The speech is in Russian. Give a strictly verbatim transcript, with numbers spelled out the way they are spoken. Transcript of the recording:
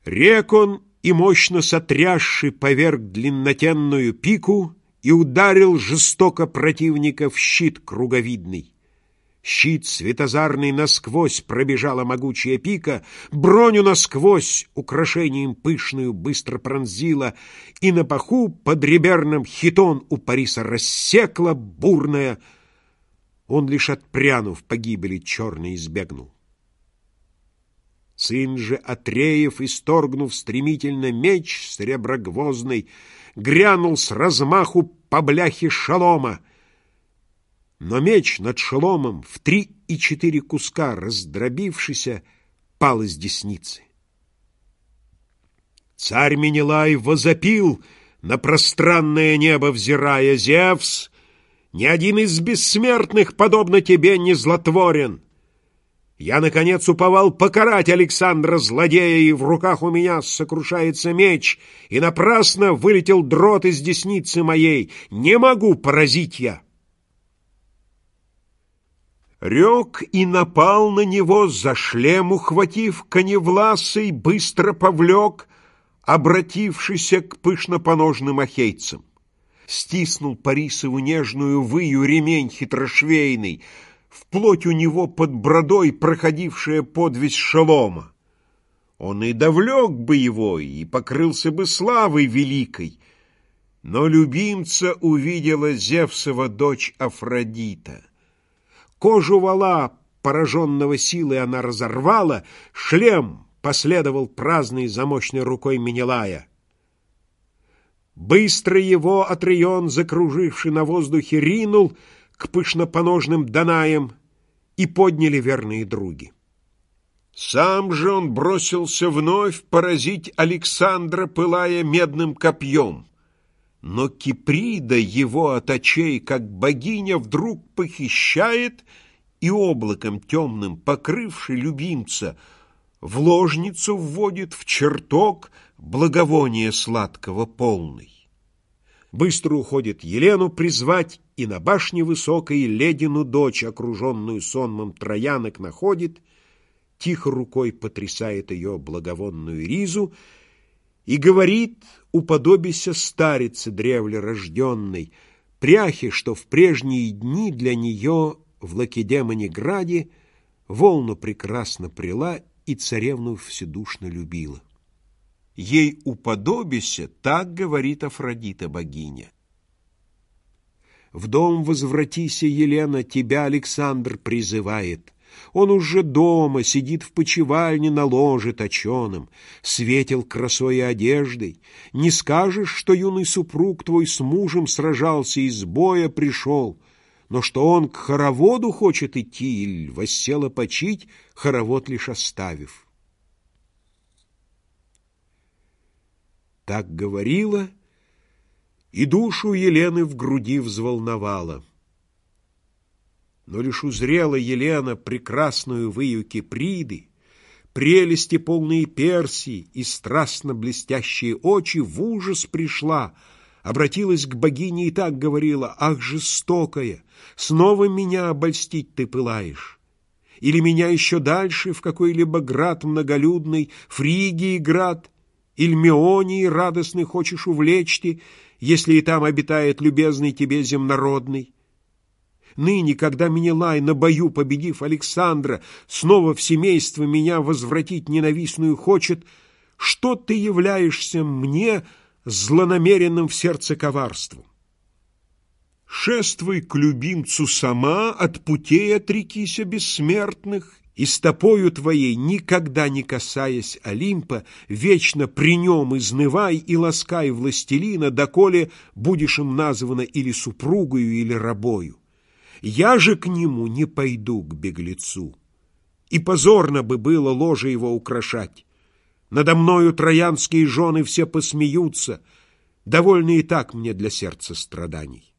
Рек он и, мощно сотрясши, поверг длиннотенную пику и ударил жестоко противника в щит круговидный. Щит светозарный насквозь пробежала могучая пика, броню насквозь украшением пышную быстро пронзила, и на паху под реберным хитон у Париса рассекла бурная. Он лишь отпрянув погибели черной избегнул. Сын же Атреев, исторгнув стремительно меч среброгвоздный, грянул с размаху по бляхе шалома. Но меч над шеломом в три и четыре куска раздробившийся пал из десницы. Царь Менелай возопил, на пространное небо взирая: «Зевс, ни один из бессмертных, подобно тебе, не злотворен. Я, наконец, уповал покарать Александра злодея, и в руках у меня сокрушается меч, и напрасно вылетел дрот из десницы моей. Не могу поразить я». Рек и напал на него, за шлем ухватив, коневласый быстро повлек, обратившийся к пышнопоножным ахейцам. Стиснул Парисову нежную выю ремень хитрошвейный, вплоть у него под бродой проходившая подвесь шелома. Он и довлек бы его, и покрылся бы славой великой, но любимца увидела Зевсова дочь Афродита. Кожу вала, пораженного силой, она разорвала, шлем последовал праздный за мощной рукой Менелая. Быстро его Атрион, закруживший на воздухе, ринул к пышнопоножным Данаям, и подняли верные други. Сам же он бросился вновь поразить Александра, пылая медным копьем. Но Киприда его от очей, как богиня, вдруг похищает и облаком темным, покрывши любимца, в ложницу вводит в чертог благовония сладкого полный. Быстро уходит Елену призвать, и на башне высокой Ледину дочь, окруженную сонмом троянок, находит, тихо рукой потрясает ее благовонную ризу и говорит, уподобися старице древле рожденной, пряхе, что в прежние дни для нее в Лакедемоне граде волну прекрасно прила и царевну вседушно любила. Ей уподобися, так говорит Афродита богиня. В дом возвратися, Елена, тебя Александр призывает. Он уже дома сидит в почивальне на ложе точеном, светил красой и одеждой. Не скажешь, что юный супруг твой с мужем сражался и с боя пришел, но что он к хороводу хочет идти или воссела почить, хоровод лишь оставив. Так говорила, и душу Елены в груди взволновала. Но лишь узрела Елена прекрасную выю Киприды, прелести полные Персии и страстно блестящие очи, в ужас пришла, обратилась к богине и так говорила: «Ах, жестокая, снова меня обольстить ты пылаешь? Или меня еще дальше в какой-либо град многолюдный, Фригии град, или Меонии радостный хочешь увлечь-ти, если и там обитает любезный тебе земнородный? Ныне, когда Менелай, на бою победив Александра, снова в семейство меня возвратить ненавистную хочет, что ты являешься мне злонамеренным в сердце коварством? Шествуй к любимцу сама, от путей отрекися бессмертных, и стопою твоей, никогда не касаясь Олимпа, вечно при нем изнывай и ласкай властелина, доколе будешь им названа или супругою, или рабою. Я же к нему не пойду, к беглецу, и позорно бы было ложе его украшать. Надо мною троянские жены все посмеются, довольны и так мне для сердца страданий».